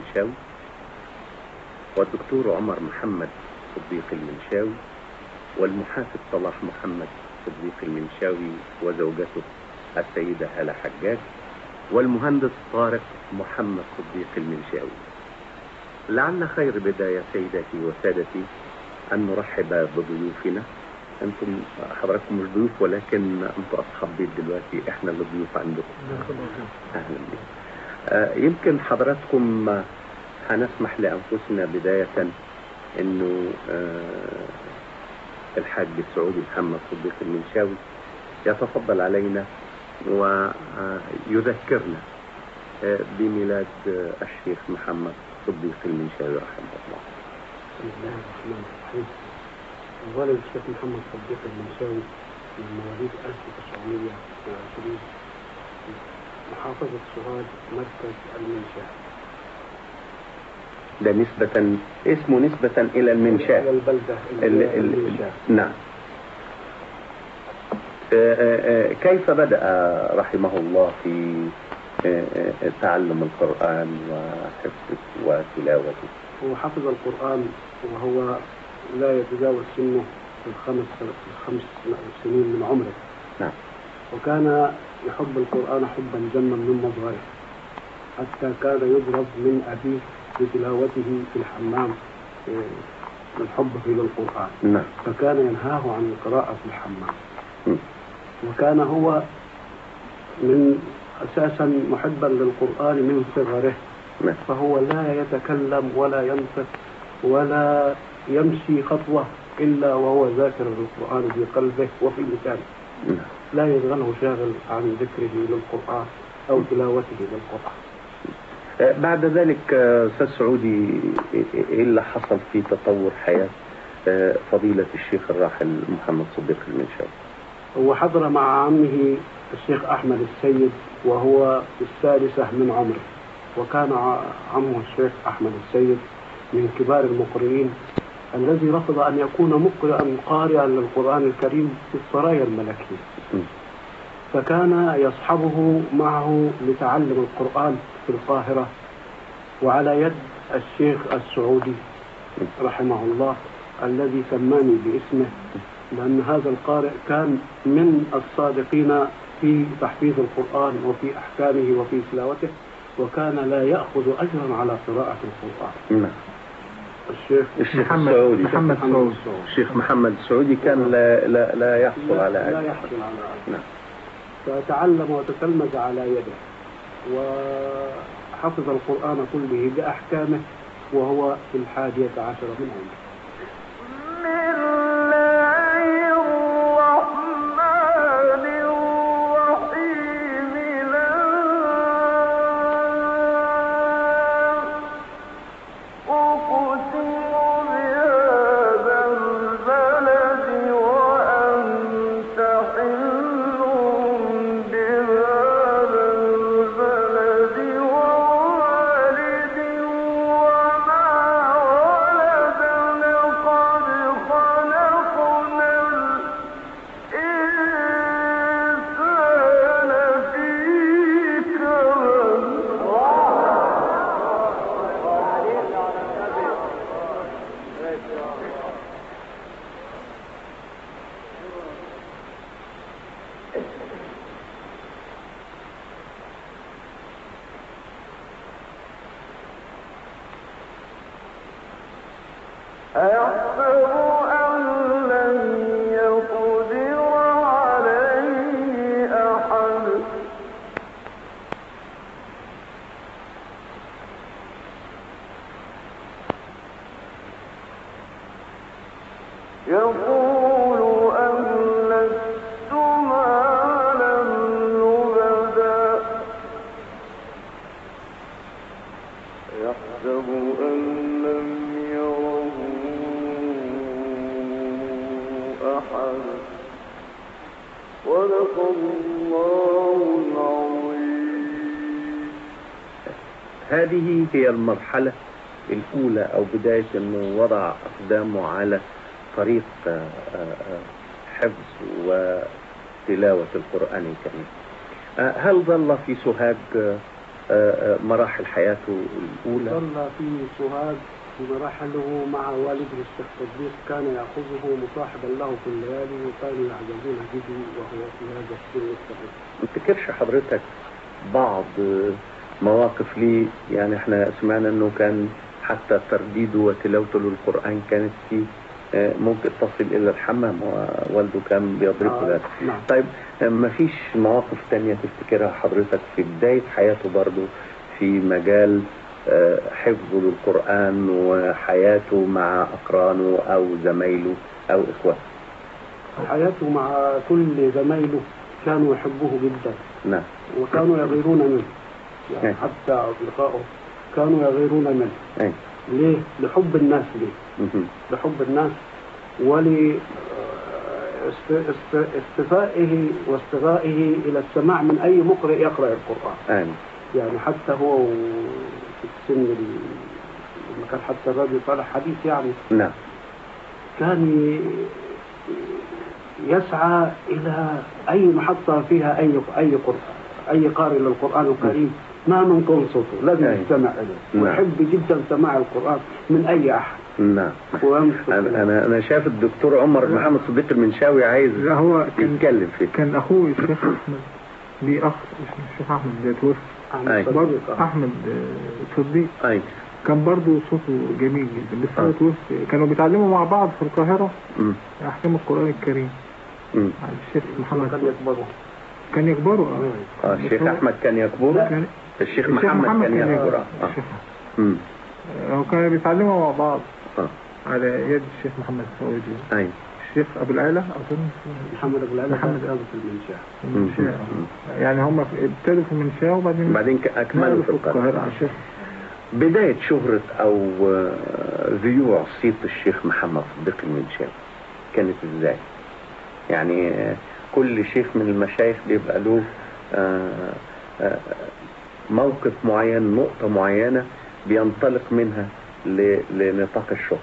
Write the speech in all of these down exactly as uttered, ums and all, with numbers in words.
المنشاوي، والدكتور عمر محمد صديق المنشاوي، والمحاسب صلاح محمد صديق المنشاوي وزوجته السيدة هالة حجاج، والمهندس طارق محمد صديق المنشاوي. لعل خير بداية سيداتي وسادتي أن نرحب بضيوفنا. أنتم حضراتكم مش ضيوف، ولكن أنتم أصحاب بيت دلوقتي، إحنا اللي ضيوف عندكم. أهلا بكم. آه يمكن حضراتكم هنسمح لأنفسنا بداية أنه آه الحاج السعودي محمد صديق المنشاوي يتفضل علينا ويذكرنا بميلاد الشيخ محمد صديق المنشاوي رحمه الله. بسم الله الرحمن الرحيم. أولا الشيخ محمد صديق المنشاوي من مواليد ألف وتسعمائة وعشرين محافظة سوهاج مركز المنشاة. ده نسبة اسمه نسبة إلى المنشاة، إلى البلدة المنشاة. نعم. كيف بدأ رحمه الله في تعلم القرآن وحفظه وتلاوته؟ هو حفظ القرآن وهو لا يتجاوز سنه الخمس الخمس سنين من عمره. نعم. وكان يحب القرآن حبا جما من مصغره، حتى كان يضرب من أبيه بتلاوته في الحمام من حبه للقرآن. نعم. فكان ينهاه عن القراءة في الحمام. م. وكان هو من أساسا محبا للقرآن من صغره. نعم. فهو لا يتكلم ولا ينطق ولا يمشي خطوة إلا وهو ذاكر للقرآن في قلبه وفي لسانه. نعم. لا يشغله شاغل عن ذكره للقرآن أو تلاوته للقرآن. بعد ذلك أستاذ سعودي، إيه اللي حصل في تطور حياة فضيلة الشيخ الراحل محمد صديق المنشاوي؟ هو حضر مع عمه الشيخ أحمد السيد وهو السادسة من عمره، وكان عمه الشيخ أحمد السيد من كبار المقرئين الذي رفض أن يكون مقرئا قارئا للقرآن الكريم في السرايا الملكية. فكان يصحبه معه لتعلم القرآن في القاهرة وعلى يد الشيخ السعودي رحمه الله الذي سماني باسمه، لأن هذا القارئ كان من الصادقين في تحفيظ القرآن وفي أحكامه وفي تلاوته، وكان لا يأخذ أجرا على قراءة القرآن. نعم. الشيخ الشيخ محمد السعودي محمد السعودي الشيخ محمد السعودي كان لا لا لا يحصل لا على لا يحصل على أجر. نعم. فتعلم وتتلمذ على يده وحفظ القرآن كله بأحكامه وهو في الحادية عشر من عمره. هذه هي المرحلة الأولى أو بداية أنه وضع أقدامه على طريق حفظ وتلاوة القرآن الكريم. هل ظل في سوهاج مراحل حياته الأولى؟ ظل في سوهاج بمراحله مع والده الشيخ صديق، كان يأخذه مصاحبا له في الليالي وكانوا يعجبون به وهو في هذا السن الصغير. ما تفتكرش حضرتك بعض مواقف ليه؟ يعني احنا سمعنا انه كان حتى ترديده وتلاوته للقرآن كانت فيه ممكن تصل الى الحمام ووالده كان بيضربه ذلك. آه نعم. طيب ما فيش مواقف تانية تفتكرها حضرتك في بداية حياته برضو في مجال حفظه للقرآن وحياته مع أقرانه أو زمايله أو إخوته؟ حياته مع كل زمايله كانوا يحبوه جدا. نعم. وكانوا يغيرون منه، يعني أي. حتى أصدقائه كانوا يغيرون منه. أي. ليه؟ لحب الناس ليه. لحب الناس ولاستفائه واستغائه إلى السماع من أي مقرئ يقرأ القرآن. أي. يعني حتى هو في السن لما كان حتى الرجل طالع حديث يعني. نعم. كان يسعى إلى أي محطة فيها أي أي قرآن أي قارئ للقرآن الكريم ما من كون صوته لازم يستمع إليه. ويحب جدا سماع القرآن من أي أحد. نعم. أنا أنا أنا شايف الدكتور عمر محمد صديق المنشاوي عايز هو يتكلم فيه. كان أخوه الشيخ أحمد ليه أخ اسمه الشيخ أحمد ده توفى. أحمد صديق. أي. كان برضه صوته جميل جدا بس هو توفى. كانوا بيتعلموا مع بعض في القاهرة أحكام القرآن الكريم. امم الشيخ محمد كان يكبره كان يكبره اه اه الشيخ احمد كان يكبره. الشيخ محمد, محمد كان يكبره. اه امم هو كانوا بيتعلموا مع بعض اه على يد الشيخ محمد السعودي. ايوه. الشيخ ابو العلا اظن محمد ابو العلا محمد كان في المنشاه. يعني هم ابتدوا في المنشاه وبعدين بعدين اكملوا في القاهره. الشيخ بدايه شهره او ذيوع صيت الشيخ محمد صديق المنشاوي كانت ازاي؟ يعني كل شيخ من المشايخ بيبقى له موقف معين، نقطة معينة بينطلق منها لنطاق الشغل.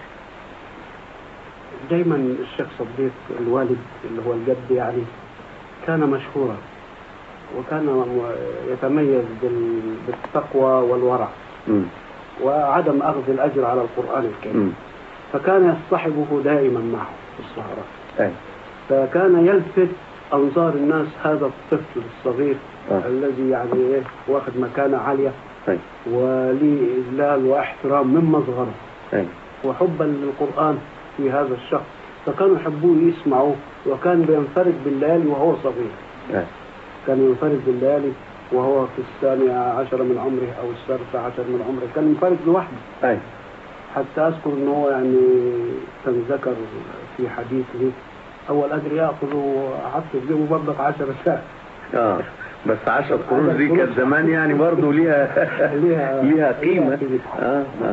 دايما الشيخ صديق الوالد اللي هو الجد يعني كان مشهورا وكان يتميز بالتقوى والورع م. وعدم أخذ الأجر على القرآن الكريم. م. فكان يصطحبه دائما معه في السهرات. أي. فكان يلفت أنظار الناس هذا الطفل الصغير أه. الذي يعني إيه واخد مكانة عالية أي. وليه إجلال واحترام من مصغره وحبا للقرآن في هذا الشخص. فكانوا يحبوه يسمعوه وكان بينفرد بالليالي وهو صغير. أي. كان ينفرد بالليالي وهو في الثانية عشر من عمره أو الثالثة عشر من عمره كان ينفرد لوحده. أي. حتى أذكر أنه يعني كان ذكر في حديث لي أول أجر يأخذ عطف جيبه مبلغ عشر ساعة. آه بس عشر قروش دي كانت زمان يعني برضه ليها ليها ليها قيمة. آه آه.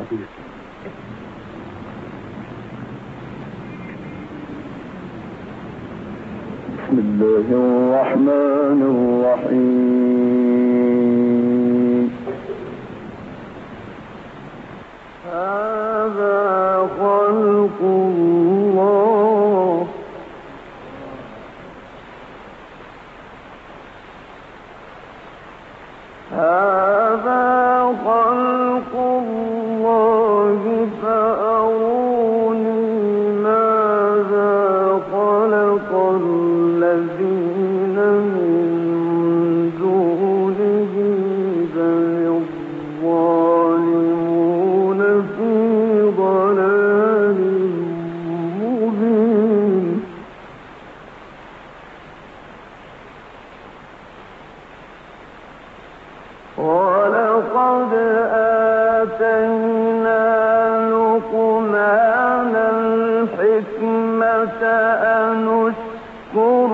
بسم الله الرحمن الرحيم. هذا خلق الله هذا خلق الله فأروني ماذا خلق الذين من دونه بل الظالمون في ضلال مبين. ولقد آتينا لقمان الحكمة أن اشكر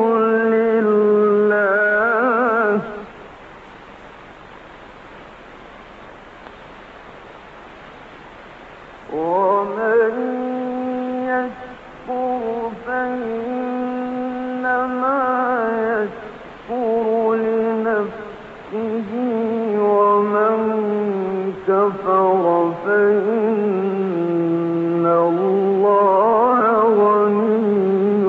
لله ومن يشكر فإنما يشكر لنفسه ومن كفر فإن الله غني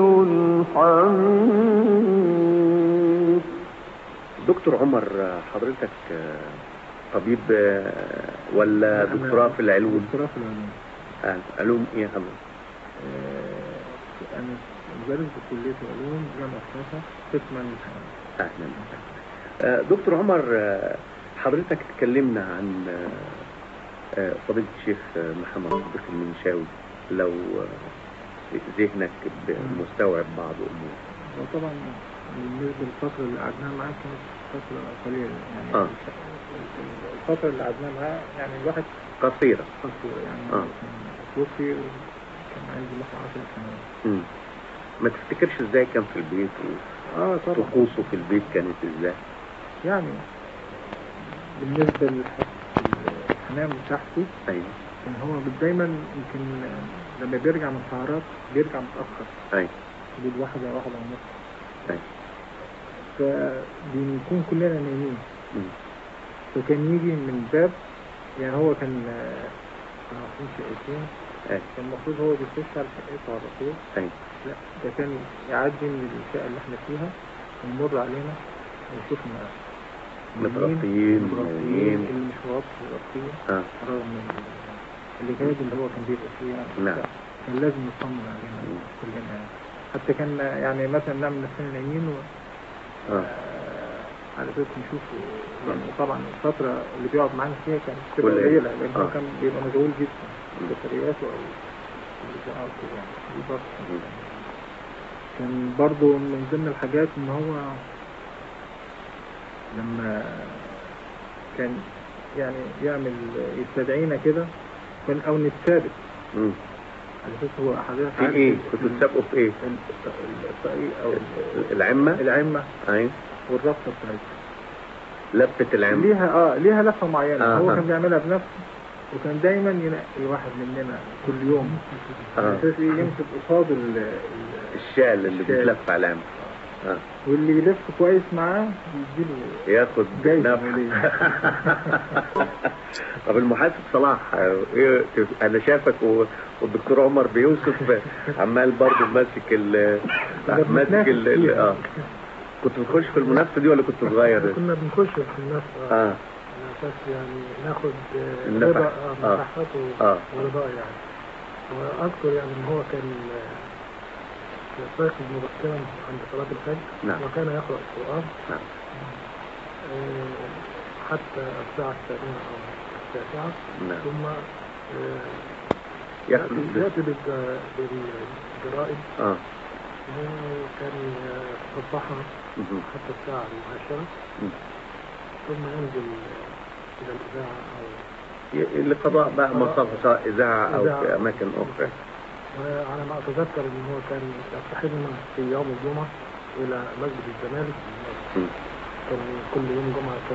حميد. دكتور عمر، حضرتك طبيب آه، ولا دكتوراه في العلوم؟ دكتوراه في العلوم. آه. علوم ايه يا حضرتك؟ آه، انا مدرس بكليه العلوم جامعه حيفا قسم الامتحانات. اهلا وسهلا. آه، دكتور عمر، آه، حضرتك اتكلمنا عن آه، آه، فضيلة الشيخ آه، محمد صديق المنشاوي، لو آه، ذهنك مستوعب بعض امور. وطبعا بالنسبه للفتره اللي قعدناها معاه كانت فتره قليله يعني. آه. الفتره اللي قعدناها معاه يعني الواحد قصيرة. قصيره يعني. آه. توفي كان عندي مثلا عشر سنوات. امم ما تفتكرش ازاي كان في البيت اه طبعا. وطقوسه في البيت كانت ازاي؟ يعني بالنسبة للحنان بتاعته، ايوه، كان هو دايما يمكن لما بيرجع من سهرات بيرجع متأخر. ايوه، حدود واحدة واحدة ونص. ايوه. فبنكون كلنا نايمين. مم. فكان يجي من باب، يعني هو كان كانوا عارفين شقتين. ايوه. كان المفروض هو بيخش على شقته على طول. ايوه. لا، ده كان يعدي من الشقة اللي احنا فيها ويمر علينا ويشوفنا متغطيين متغطيين، اللي مش مغطي متغطيين. اه رغم الإجهاد اللي هو كان بيبقى فيه يعني. نعم. كان لازم يطمن علينا كلنا يعني. حتى كان يعني مثلا نعمل نفسنا نايمين و اه آه، على اساس نشوف يعني. طبعا الفترة اللي بيقعد معانا فيها كانت بتبقى كل- قليلة، لأن هو آه. كان بيبقى مشغول جدا بسفرياته أو الإذاعات كده يعني. دي برضه كان برضه من ضمن الحاجات إن هو لما كان يعني يعمل يستدعينا كده كان او نتثابت مم. على اساس هو حضرتك في ايه؟ كنتوا تسابقوا في ايه؟ الطريق او العمة؟ العمة ايوه. والربطة بتاعتها لفة العمة ليها اه ليها لفة معينة. آه. هو كان بيعملها بنفسه، وكان دايما ينقي واحد مننا كل يوم على آه. اساس يمسك قصاد ال- ال- الشال اللي الشال. بيتلف على العمة. آه. واللي يلف كويس معاه يديله ياخد جايزة نفع. مالية. طب المحاسب صلاح، ايه انا شافك و- والدكتور عمر بيوسف عمال برضه ماسك ال ماسك ال ال- اه كنت بتخش في المنافسه دي ولا كنت صغير؟ كنا بنخش في المنافسة اه على أساس يعني ناخد آه، النفع. رضا آه. آه، مساحته اه ورضاه يعني. وأذكر يعني إن هو كان آه، يستيقظ مبكرا عند صلاة الفجر. نعم. وكان يقرأ القرآن نعم. آه، حتى الساعة الثامنة أو التاسعة. نعم. ثم آه، ياخد يأتي يأتي بالج- بالجرائد. اه وكان يتصفحها مهم. حتى الساعة العاشرة. مم. ثم ينزل إلى الإذاعة أو ي- لقضاء بقى مصالح، سواء اذاعه او إذاعة في أو- اماكن اخرى. وعلى ما أتذكر إن هو كان يصطحبنا في يوم الجمعة إلى مسجد الزمالك. مم. كان كل يوم جمعة كان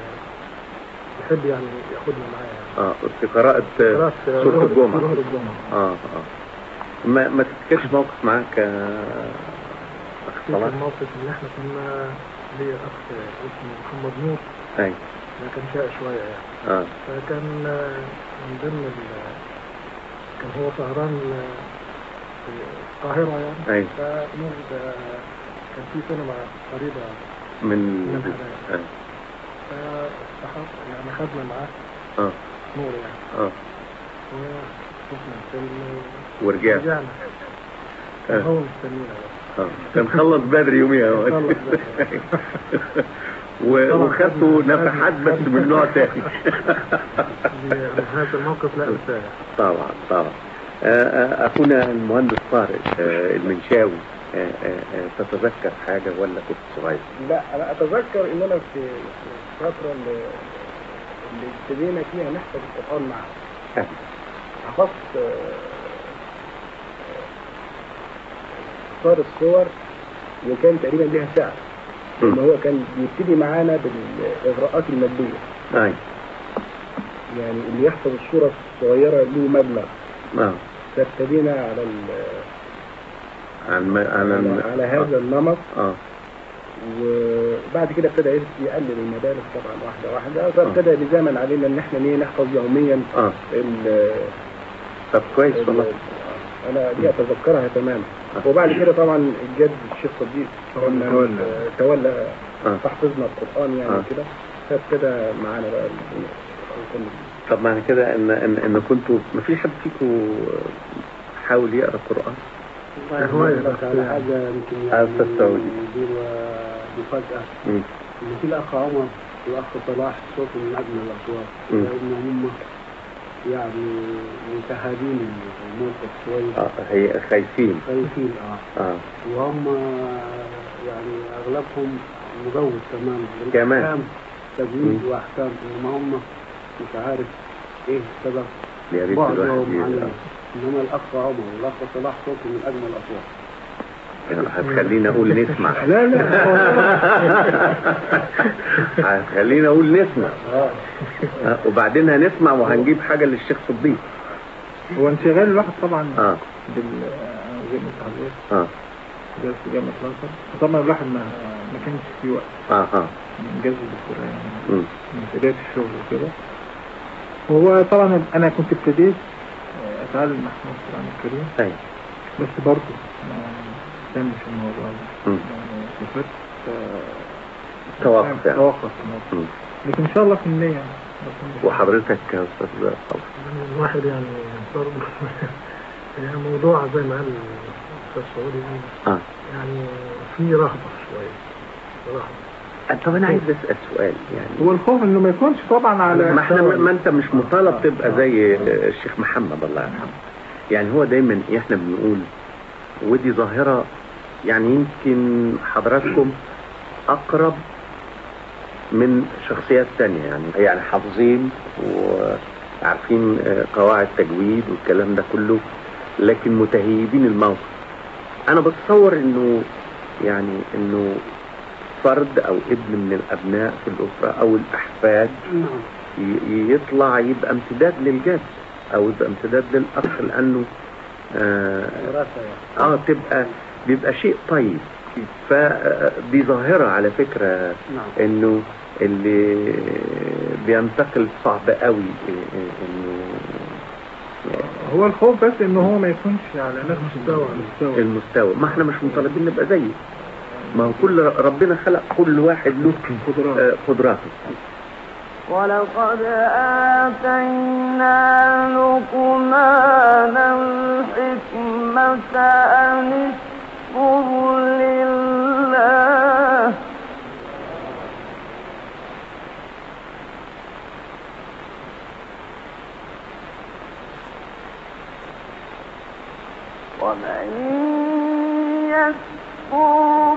يحب يعني ياخدنا معاه يعني. اه في قراءة خلاص سورة الجمعة. سورة الجمعة. اه اه ما ما تفتكرش موقف معاك آه، اخ في صلاح؟ الموقف اللي احنا كنا ليا أخ اسمه محمد نور. اي كان شقي شوية يعني. اه فكان من ضمن ال كان هو سهران في القاهرة يعني. أي. فنور كان في سينما قريبة من من الحدائق. آه. فاستحق يعني خدنا معاه اه نور يعني. اه وشفنا الفيلم ورجعت. ورجعنا. كان آه. هو مستنينا بس. اه كان خلص بدري يوميها هو. خلص بدري. و- وخدتوا خدنا- نفحات خدنا- بس من نوع تاني. يعني هذا الموقف لا انساه. طبعا طبعا. آه، آه، اخونا المهندس طارق آه، المنشاوي، آه، آه، آه، تتذكر حاجة ولا كنت صغير؟ لا انا اتذكر ان انا في الفتره اللي اللي ابتدينا فيها نحفظ القران معاه. آه. حفظت صار الصور وكان تقريبا ليها ساعه. مم. ان هو كان بيبتدي معانا بالاغراءات الماديه. اي يعني اللي يحفظ الصوره الصغيره له مبلغ. اه فابتدينا على ال على الم... على الم... على هذا النمط. اه وبعد كده ابتدى يقلل المبالغ طبعا واحده واحده. فابتدى بزمن علينا ان احنا ليه نحفظ يوميا اه ال طب كويس والله. انا دي اتذكرها تماما. وبعد كده طبعا الجد الشيخ صديق تولى. تولى آه. تحفظنا القران يعني آه. كده. خد كده معانا بقى. طب معنى كده ان ان, إن كنتوا ما في حد فيكم حاول يقرا القرآن؟ هواية بس على حاجة يمكن يعني دي مفاجأة إن في الأخ عمر والأخ صلاح صوت من أجمل الأصوات، لأن هم يعني متهابين الموقف شوية. اه هي خايفين خايفين اه, آه. وهم يعني أغلبهم مجوز تمام كمان تجويد وأحكام، إنما هم مش عارف إيه السبب بعدهم عن. إنما الأخ عمر والأخ صلاح صوت من أجمل الأصوات. هتخلينا أقول نسمع. لا لا هتخلينا أقول نسمع. آه. وبعدين هنسمع وهنجيب حاجة للشيخ صديق. هو انشغال الواحد طبعا اه بال زي ما اتعودت اه درس جامعة الأزهر، طبعا الواحد ما ما كانش في وقت اه اه من جذب القرآن يعني من بداية الشغل وكده. وهو طبعا أنا كنت ابتديت أتعلم محمود القرآن الكريم أي. بس برضه ما كانش الموضوع ده يعني كفت توقف يعني توقف لكن إن شاء الله في النية. وحضرتك يا أستاذ صالح؟ الواحد يعني برضه يعني موضوع زي ما قال الأستاذ سعودي اه يعني في رهبة شوية رهبة. طب أنا عايز أسأل سؤال يعني هو الخوف إنه ما يكونش طبعا على ما احنا ما أنت مش مطالب تبقى زي الشيخ محمد الله يرحمه. يعني هو دايما احنا بنقول ودي ظاهرة يعني يمكن حضراتكم أقرب من شخصيات تانية يعني يعني حافظين وعارفين قواعد تجويد والكلام ده كله، لكن متهيبين الموقف. أنا بتصور إنه يعني إنه فرد أو ابن من الأبناء في الأسرة أو الأحفاد يطلع يبقى امتداد للجد أو يبقى امتداد للأخ، لأنه آه, آه تبقى بيبقى شيء طيب. فدي ظاهرة على فكرة إنه اللي بينتقل صعب قوي إنه هو الخوف بس إنه هو ما يكونش على نفس المستوى المستوى. ما احنا مش مطالبين نبقى زيه، ما هو كل ربنا خلق كل واحد له قدراته. ولقد آتينا لقمان الحكمة أن اشكر لله ومن يشكر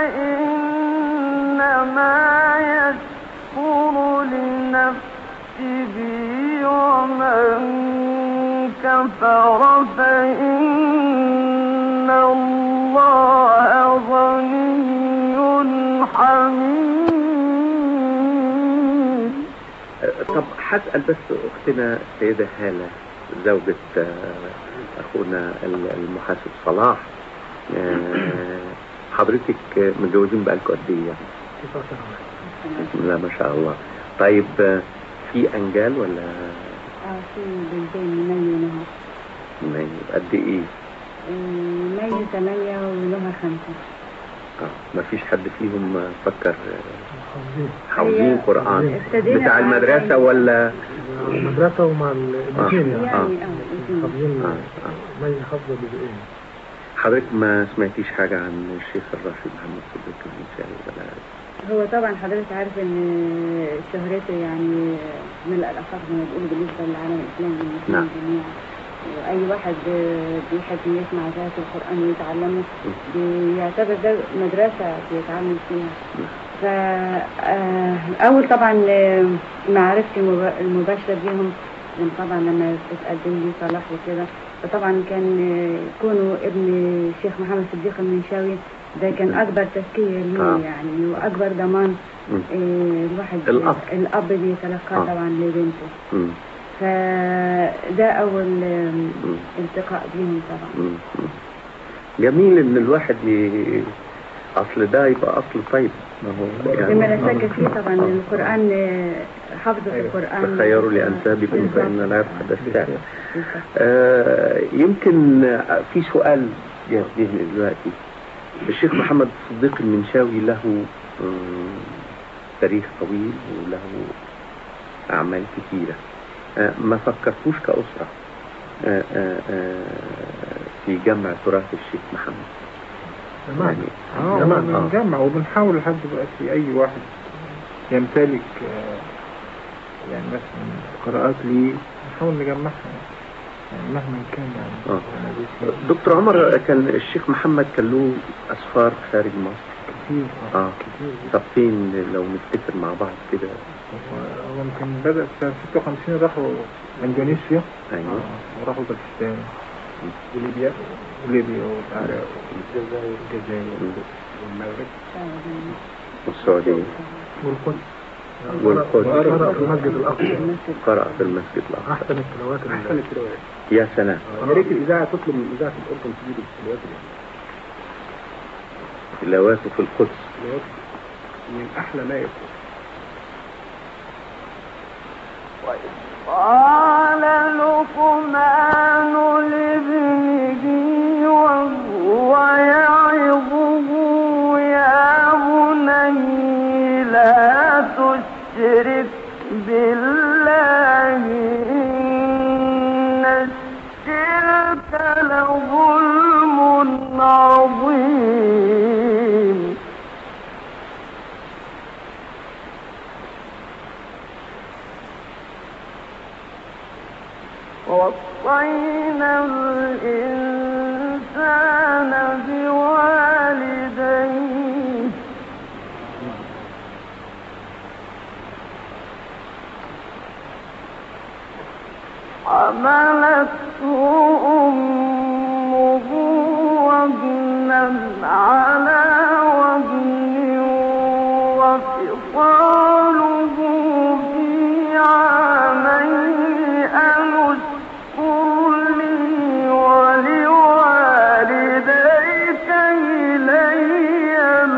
فإنما يشكر لنفسه ومن كفر فإن الله غني حميد. طب هسأل بس أختنا السيدة هالة زوجة أخونا المحاسب صلاح، حضرتك متجوزين بقالكم قد إيه يعني؟ بسم الله ما شاء الله. طيب في أنجال ولا؟ اه في بنتين مي ونهى. مي قد إيه؟ مي ثمانية ونهى خمسة. اه ما فيش حد فيهم فكر حافظين قرآن بتاع المدرسة ولا؟ المدرسة ومع الاثنين يعني. يعني اه حافظين مي حافظة بجزئين. حضرتك ما سمعتيش حاجة عن الشيخ الراشد محمد صديق المنشاوي ولا؟ هو طبعا حضرتك عارف ان شهرته يعني من الأخص زي ما بيقولوا بالنسبة للعالم الإسلامي والمسلمين جميعا، وأي واحد بيحب يسمع ذات القرآن ويتعلمه بيعتبر ده مدرسة بيتعلم فيها. فأول طبعا معرفتي المباشرة بيهم طبعا لما اتقدم لي صلاح وكده، فطبعا كان يكونوا ابن الشيخ محمد صديق المنشاوي ده كان أكبر تزكية لي يعني وأكبر ضمان إيه الواحد الأب, الأب بيتلقاه طبعا لبنته. فده أول التقاء بيهم طبعا. جميل إن الواحد ي... أصل ده يبقى أصل طيب. ما هو يعني ما نسكت فيه طبعا القرآن حفظة القرآن. تخيروا لأنسابكم فإن لا يفقد الساعة. آه يمكن في سؤال يهديه دلوقتي. الشيخ محمد صديق المنشاوي له تاريخ طويل وله أعمال كثيرة. آه، ما فكرتوش كأسرة آه، آه، آه، في جمع تراث الشيخ محمد؟ يعني اه جماعة. بنجمع وبنحاول لحد دلوقتي أي واحد يمتلك آه، يعني مثلا قراءات لي نحاول نجمعها يعني مهما كان يعني. آه. دكتور عمر، كان الشيخ محمد كان له أسفار خارج مصر كتير اه كتير. طب فين لو نفتكر مع بعض كده؟ هو يمكن بدأ في ستة وخمسين راحوا اندونيسيا. ايوه آه، وراحوا باكستان وليبيا وليبيا والعراق والجزائر الجزائر والمغرب والسعودية والقدس. والقدس. قرأ في المسجد الأقصى. قرأ في المسجد الأقصى. أحسن التلاوات. أحسن التلاوات. يا سلام. يا ريت الإذاعة تطلب من إذاعة الأردن تجيب التلاوات تلاواته في القدس من أحلى ما يكون. قال لقمان لابنه وهو يعظه يا بني لا تشرك بالله إن الشرك لظلم عظيم. ووصينا الإنسان بوالديه حملته أمه وهنا على وهن وفصاله في عامين أن اشكر لي ولوالديك إلي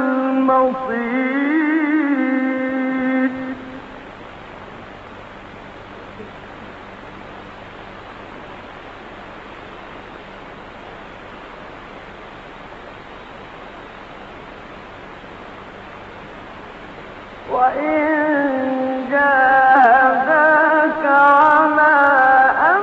المصير. وإن جاهداك على أن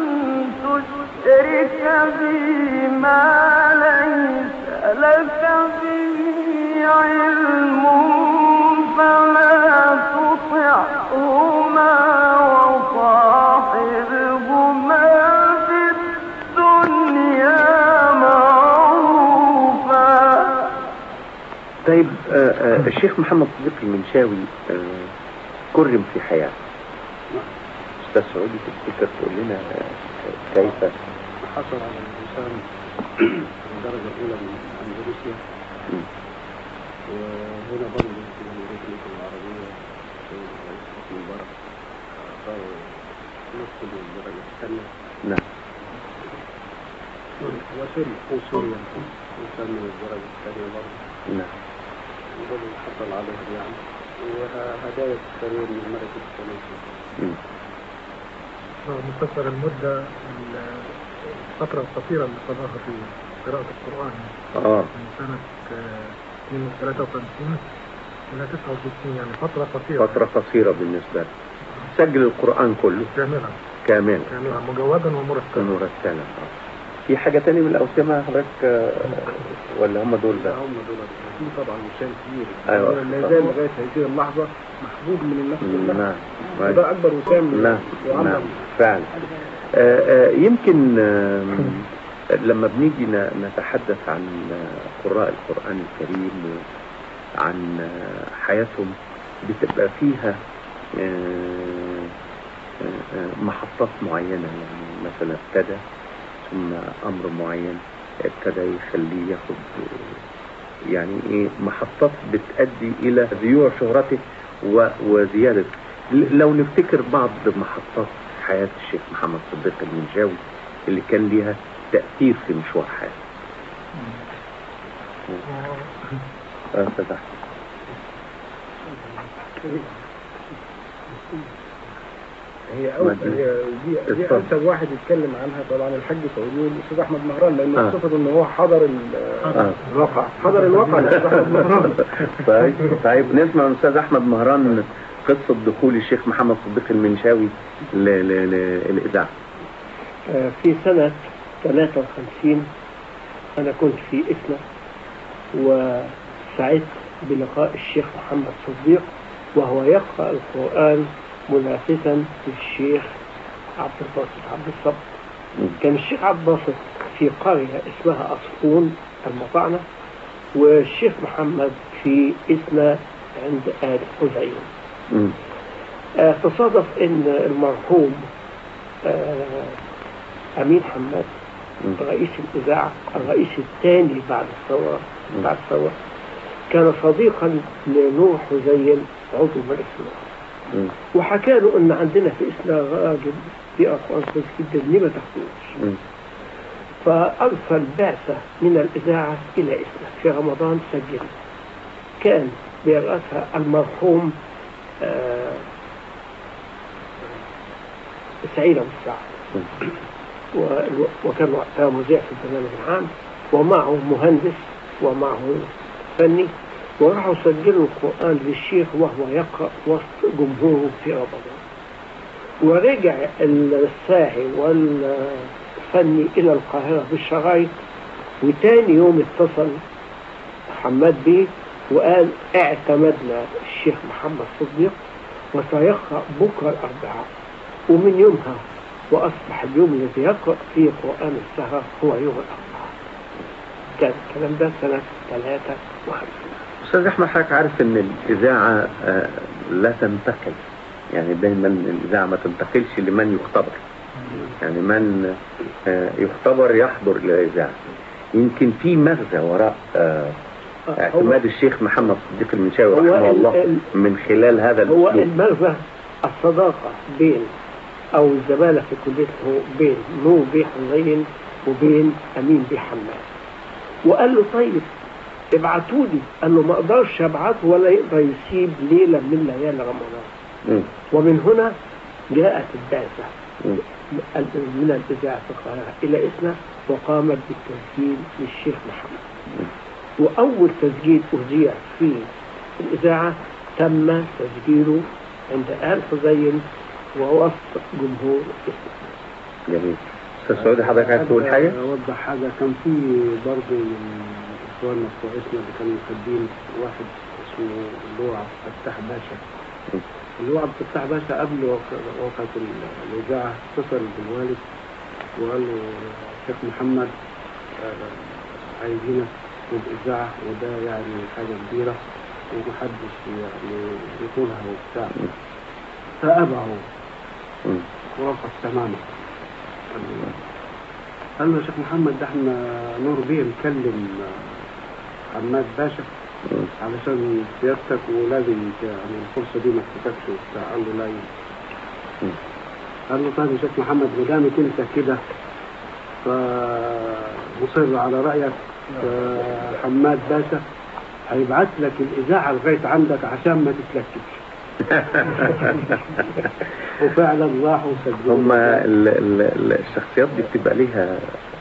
تشرك بي ما ليس لك به علم فلا تطعهما وصاحبهما في الدنيا معروفا. طيب آه آه الشيخ محمد صديق المنشاوي آه كرم في حياته. أستاذ سعودي تفتكر تقول لنا آه كيف حصل على الإنسان الدرجة الأولى من أندونيسيا، وهنا برضه في المملكة العربية في رئيس حسني مبارك أعطاه نصف الدرجة الثانية. نعم. وسوريا وسوريا وكان من الدرجة الثانية برضه. نعم. وبرضه حصل عليها يعني وهدايا كثيرين من الملكة الثانية. مختصر المدة الفترة القصيرة اللي قضاها في قراءة القرآن آه. من سنة ثلاثة وخمسين إلى تسعة وستين، يعني فترة قصيرة. فترة قصيرة بالنسبة له. سجل القرآن كله كاملا كاملا كاملا مجودا ومرتبا. مرتبا. في حاجة تاني من الأوسمة حضرتك آه ولا هم دول بقى؟ هم دول في طبعا وسام كبير. أيوة. لا زال لغاية هذه اللحظة محبوب من الناس كلها. نعم. وده أكبر وسام. نعم. يعمل. نعم فعلا. آه آه يمكن آه لما بنيجي نتحدث عن قراء القرآن الكريم وعن حياتهم بتبقى فيها محطات معينة، يعني مثلا ابتدى ثم أمر معين ابتدى يخليه ياخد يعني ايه محطات بتؤدي إلى ذيوع شهرته وزيادة. لو نفتكر بعض محطات حياة الشيخ محمد صديق المنشاوي اللي كان ليها تأثير في مشوار حياته. أستاذ أحمد. هي أول هي دي, دي أنسب واحد يتكلم عنها طبعا الحاج سعودي والأستاذ أحمد مهران، لأنه آه. صفته إن هو حضر آه. الواقع حضر الواقع الأستاذ أحمد مهران. طيب طيب نسمع من الأستاذ أحمد مهران قصة دخول الشيخ محمد صديق المنشاوي للإذاعة. في سنة ثلاثة وخمسين أنا كنت في إسنا، وسعدت بلقاء الشيخ محمد صديق وهو يقرأ القرآن منافسا للشيخ عبد الباسط عبد الصبر. كان الشيخ عبد الباسط في قرية اسمها أصفون المطعنة، والشيخ محمد في إسنا عند آل حزين. آه تصادف ان المرحوم آه امين حماد رئيس الاذاعه الرئيس الثاني بعد الثوره بعد الثوره كان صديقا لنور حزين عضو مجلس النواب، وحكى له ان عندنا في اسنا راجل بيقرا قرآن كويس جدا ليه ما تاخدوش. فارسل بعثه من الاذاعه الى اسنا في رمضان سجل، كان بيرأسها المرحوم آه سعيد أبو السعد، وكان وقتها مذيع في البرنامج العام، ومعه مهندس ومعه فني، وراحوا سجلوا القرآن للشيخ وهو يقرأ وسط جمهوره في رمضان. ورجع الساعي والفني إلى القاهرة بالشرايط، وتاني يوم اتصل حماد بيه وقال اعتمدنا الشيخ محمد صديق وسيقرأ بكرة الأربعاء. ومن يومها وأصبح اليوم الذي يقرأ فيه قرآن السهرة هو يوم الأربعاء. كان الكلام ده سنة ثلاثة وخمسين. أستاذ أحمد، حضرتك عارف إن الإذاعة لا تنتقل، يعني دايما الإذاعة ما تنتقلش لمن يختبر، يعني من يختبر يحضر إلى الإذاعة. يمكن في مغزى وراء اعتماد الشيخ محمد صديق المنشاوي رحمه الله من خلال هذا الأسلوب. هو المغزى الصداقة بين أو الزمالة في كليته بين نور بيه حزين وبين أمين بيه حماد، وقال له طيب ابعتوا لي، قال له ما اقدرش ابعته ولا يقدر يسيب ليلة من ليالي رمضان. ومن هنا جاءت البعثة من الإذاعة في القاهرة إلى إسنا وقامت بالتسجيل للشيخ محمد. وأول تسجيل أذيع في الإذاعة تم تسجيله عند آل حزين ووسط جمهور إسنا. جميل. أستاذ سعودي، حضرتك عايز تقول حاجة؟ أوضح حاجة. كان في برضه من إخواننا بتوع إسنا اللي كانوا مسجلين واحد اسمه اللي هو عبد الفتاح باشا. اللي هو عبد الفتاح باشا قبل وقت الإذاعة اتصل بالوالد وقال له الشيخ محمد عايزينك في الإذاعة، وده يعني حاجة كبيرة ومحدش يعني يقولها وبتاع. فأبى هو ورفض تماما. قال له يا شيخ محمد، ده احنا نور بيه نكلم حماد باشا علشان سيادتك ولازم يعني الفرصة دي ما تفوتكش وبتاع. قال له لا يمكن. قال له طيب يا شيخ محمد، ما دامك انت كده فمصر على رأيك، حماد باشا هيبعت لك الإذاعة لغاية عندك عشان ما تتلككش. وفعلا راحوا سجلوا. هم الشخصيات دي بتبقى ليها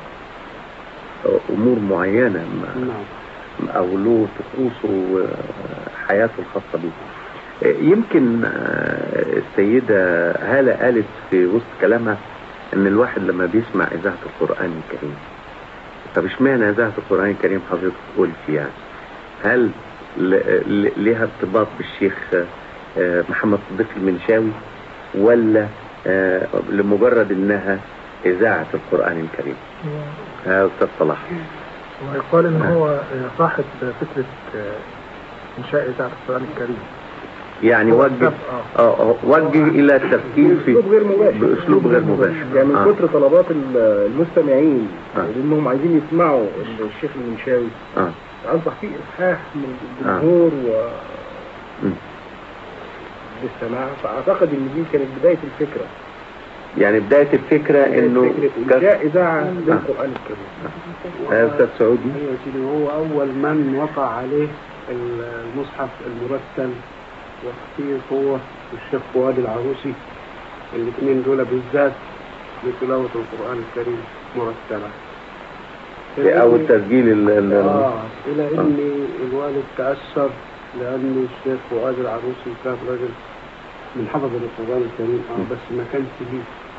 أمور معينة أو له طقوسه وحياته الخاصة به. يمكن السيدة هالة قالت في وسط كلامها إن الواحد لما بيسمع إذاعة القرآن الكريم، طب اشمعنى إذاعة القرآن الكريم حضرتك قلت يعني؟ هل لها ارتباط بالشيخ محمد صديق المنشاوي، ولا لمجرد انها اذاعة القرآن الكريم؟ هذا استاذ صلاح. ويقال ان هو صاحب فكرة انشاء اذاعة القرآن الكريم، يعني وجه اه وجه الى التفكير في باسلوب غير مباشر باسلوب غير مباشر يعني من كتر طلبات المستمعين لانهم عايزين يسمعوا الشيخ المنشاوي، اه اصبح فيه الحاح من الجمهور و للسماع. فاعتقد ان دي كانت بداية الفكرة، يعني بداية الفكرة انه انشاء اذاعة للقرآن الكريم. هذا استاذ سعودي. ايوه سيدي، هو اول من وقع عليه المصحف المرتل واختير هو الشيخ فؤاد العروسي الاثنين دول بالذات لتلاوة القرآن الكريم مرتبة. أو التسجيل ال ال آه إلى إن الوالد تأثر لأن الشيخ فؤاد العروسي كان رجل من حفظ القرآن الكريم آه بس ما كانش ليه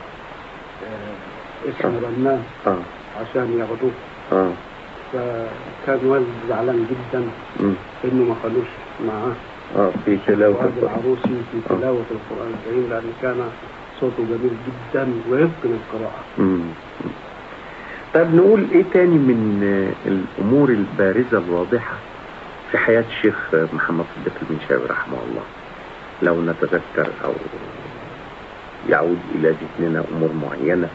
آه اسم رنان آه. عشان ياخدوه آه. فكان والد زعلان جدا م. إنه ما خلوش معاه آه في تلاوة فؤاد العروسي في تلاوة القرآن الكريم لأن كان صوته جميل جدا ويتقن القراءة. م. طب نقول ايه تاني من الامور البارزة الواضحة في حياة الشيخ محمد صديق المنشاوي رحمه الله، لو نتذكر او يعود الى ذهننا امور معينة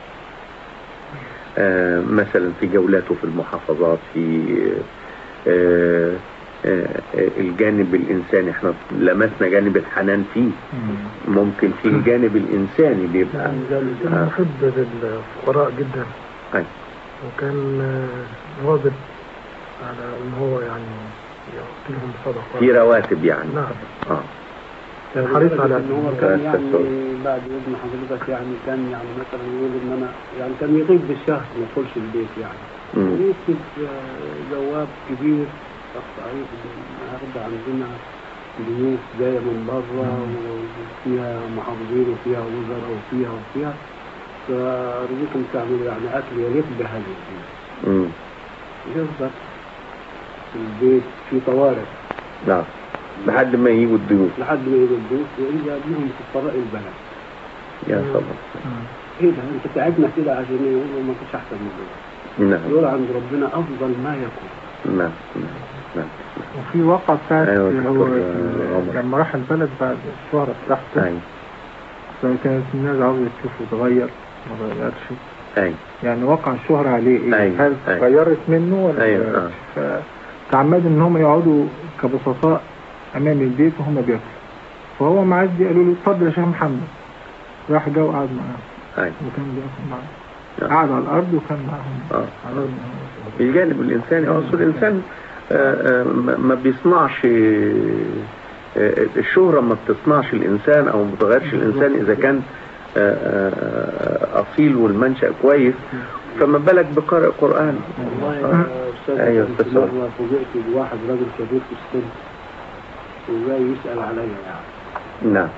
آه مثلا في جولاته في المحافظات، في آه آه الجانب الانساني، احنا لمسنا جانب الحنان فيه، ممكن في الجانب الانساني بيبقى كان محب للفقراء جدا. أي. وكان واظب على ان هو يعني يعطي لهم صدقه في رواتب يعني. نعم. اه حريص على ان هو كان يعني بعد ابن حضرتك يعني كان يعني مثلا يقول ان انا يعني كان يغيب بالشهر ما يدخلش البيت يعني ويكتب جواب كبير تقطعيه النهارده عندنا ضيوف جايه من بره وفيها محافظين وفيها وزراء وفيها وفيها فرجيكم تعملوا يعني أكل يليق بهذه البيت. يفضل في البيت في طوارئ. نعم. لحد ما يجوا الضيوف. لحد ما يجوا الضيوف وإذا بهم فقراء البلد. يا صبر. إيه ده أنت تعبنا كده عشان يقولوا ما فيش أحسن من كده. نعم. يقول عند ربنا أفضل ما يكون. نعم. نعم. وفي واقع بتاعت هو لما راح البلد بعد الشهرة بتاعته. أيوة. فكانت الناس عاوزة تشوفه يتغير ما غيرش. أي. يعني وقع الشهرة عليه ايه؟ أي. هل أي. غيرت منه ولا أي. غيرت؟ فتعمد ان هم يقعدوا كبسطاء امام البيت وهم بياكلوا، فهو معدي قالوا له اتفضل يا شيخ محمد، راح جا وقعد معاهم. أي. وكان بياكل معاهم، قعد على الارض وكان معاهم. آه. على الارض. الجانب الانساني اصل الانسان آآ آآ ما بيصنعش الشهرة، ما بتصنعش الإنسان أو ما بتغيرش الإنسان إذا كان أصيل والمنشأ كويس، فما بالك بقارئ قرآن. والله يا أستاذ أيوة مرة فوجئت بواحد راجل كبير في السن وجاي يسأل عليا يعني. نعم.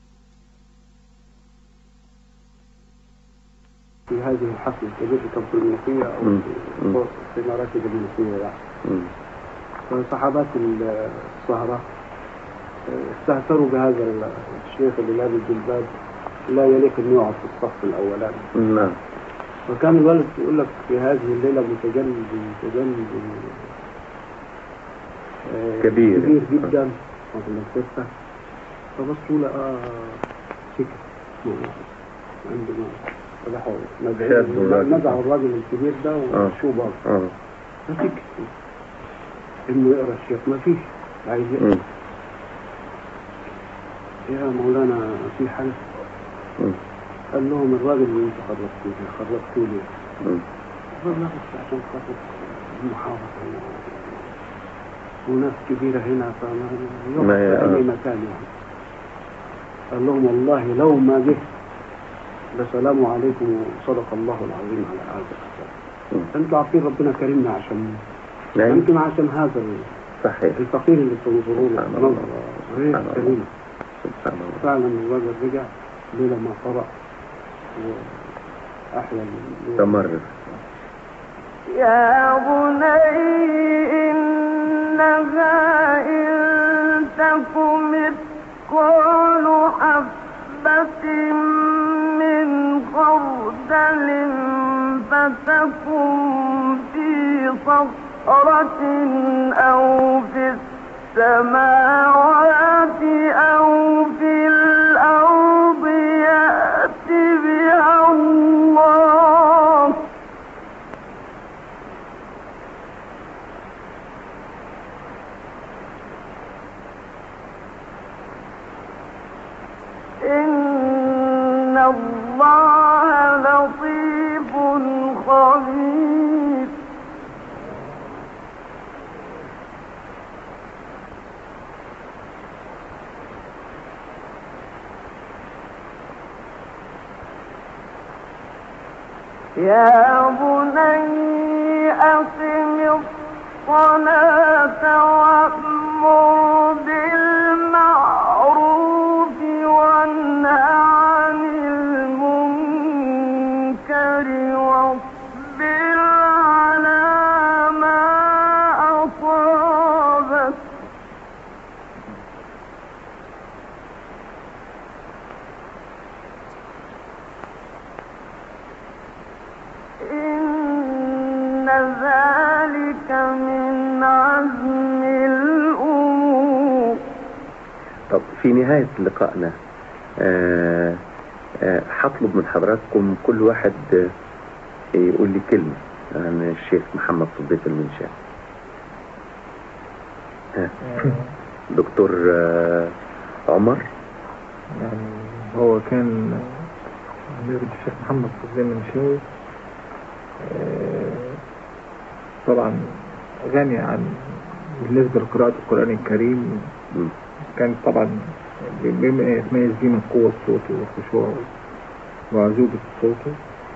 في هذه الحفلة الكبيرة كان في المنوفية أو في مراكز المنوفية يعني. فصحابات السهرة استهتروا بهذا الشيخ اللي لابس جلباب لا يليق انه يقعد في الصف الاولاني. نعم. وكان الوالد يقول لك في هذه الليله متجلد متجلد آه كبير كبير جدا وفي الستة فبصوا له اه سكت عندما فتحوا نزعوا الراجل الكبير ده وشو بقى اه فسكت انه يقرا الشيخ ما فيش عايز يقرا. يا مولانا في حاجة قال لهم الراجل اللي انت خرجتوه خرجتوه ليه؟ قال لا بس عشان خاطر المحافظة وناس كبيرة هنا فما يوقف أي مكان يعني. قال لهم والله لو ما جه لسلام عليكم وصدق الله العظيم على هذا الأساس. انتوا عارفين ربنا كرمنا عشان يمكن عشان هذا صحيح الفقير اللي تنظروا له نظرة غير كريمة. فعلا الرجل رجع ليلة ما قرأ وأحلى تمر. يا بني إنها إن تك مثقال حبة من خردل فتكن في صخرة أو في السماوات أو في الأرض يأت بها الله إن الله لطيف خبير. يا بني أقم الصلاة وأمر بالمعروف وانه عن المنكر واصبر على ما أصابك إن ذلك من عزم الأمور. طب في نهاية لقائنا آه، آه، هطلب من حضراتكم كل واحد آه، يقول لي كلمة عن الشيخ محمد صديق المنشاوي. آه. دكتور آه، عمر. يعني هو كان بالنسبة للشيخ محمد صديق المنشاوي طبعا غني عن بالنسبة لقراءة القرآن الكريم. م. كان طبعا بما يتميز به من قوة صوته وخشوعه وعذوبة صوته،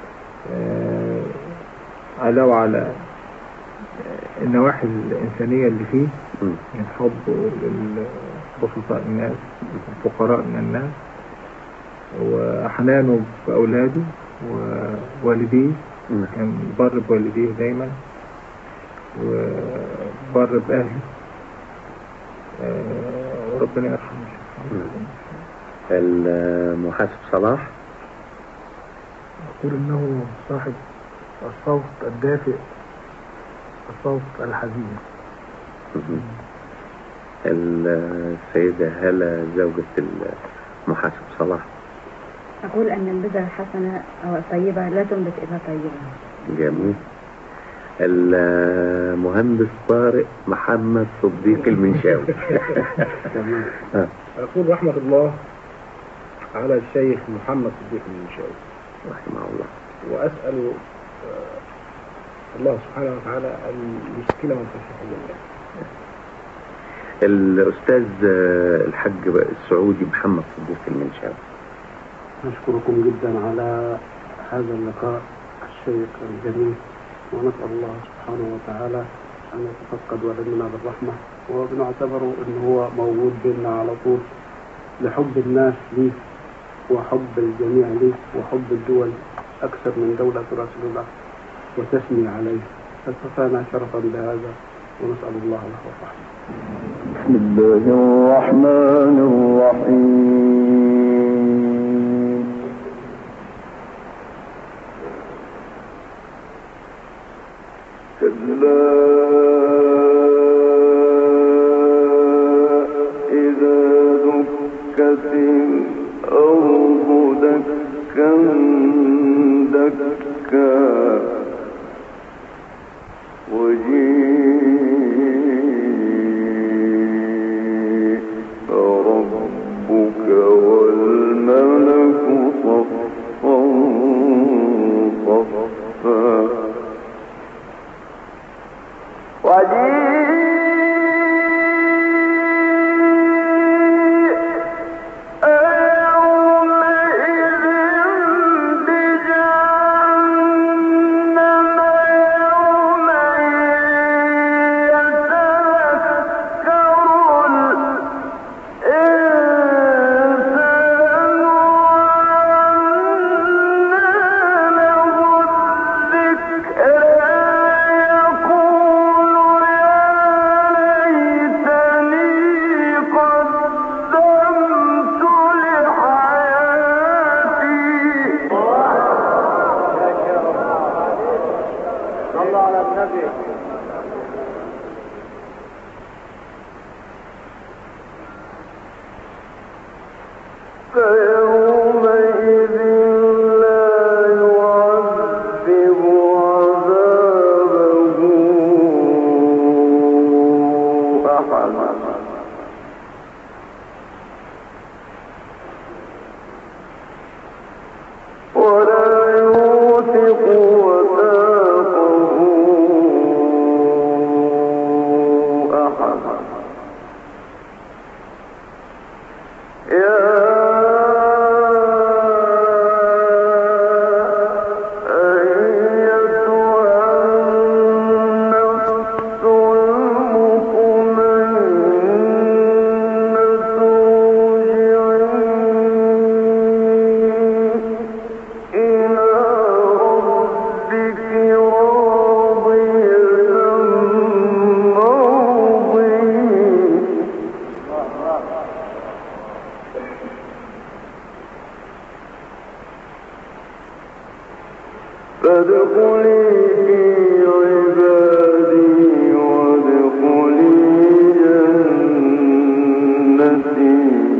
علاوة على النواحي الإنسانية اللي فيه من حبه للبسطاء الناس الفقراء من الناس وحنانه بأولاده ووالديه. كان بر بوالديه دايما وبر بأهله وربنا يرحمه. المحاسب صلاح أقول إنه صاحب الصوت الدافئ الصوت الحزين. السيدة هالة زوجة المحاسب صلاح أقول أن البذرة الحسنة أو الطيبة لا تنبت إلا طيبة. جميل. المهندس طارق محمد صديق المنشاوي. أقول رحمة الله على الشيخ محمد صديق المنشاوي رحمه الله، وأسأل الله سبحانه وتعالى أن يسكنه في الجنة. الأستاذ الحاج السعودي محمد صديق المنشاوي. نشكركم جدا على هذا اللقاء الشيق الجميل، ونسأل الله سبحانه وتعالى أن يتفقد ولدنا بالرحمة، وبنعتبره أنه هو موجود بيننا على طول لحب الناس ليه وحب الجميع ليه وحب الدول أكثر من دولة رسول الله وتثني عليه، فكفانا شرفا بهذا ونسأل الله له الرحمة. بسم الله الرحمن الرحيم. كلا إذا دكت الأرض دكا دكا وجيء ربك والملك صفا صفا ولا يوثق وثاقه فادخلي في عبادي وادخلي جنتي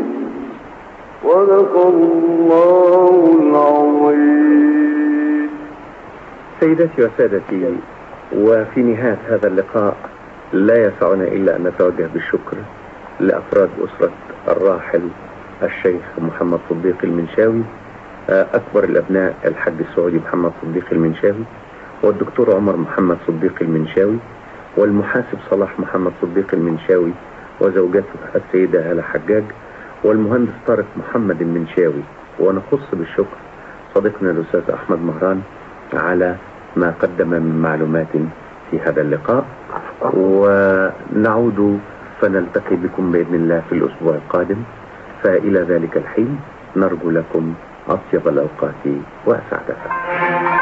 صدق الله العظيم. سيداتي وسادتي، وفي نهاية هذا اللقاء لا يسعنا إلا أن نتوجه بالشكر لأفراد أسرة الراحل الشيخ محمد صديق المنشاوي، أكبر الأبناء الحاج السعودي محمد صديق المنشاوي، والدكتور عمر محمد صديق المنشاوي، والمحاسب صلاح محمد صديق المنشاوي وزوجته السيدة هالة حجاج، والمهندس طارق محمد المنشاوي. ونخص بالشكر صديقنا الأستاذ أحمد مهران على ما قدم من معلومات في هذا اللقاء، ونعود فنلتقي بكم بإذن الله في الأسبوع القادم. فإلى ذلك الحين نرجو لكم أطيب الأوقات وأسعدها.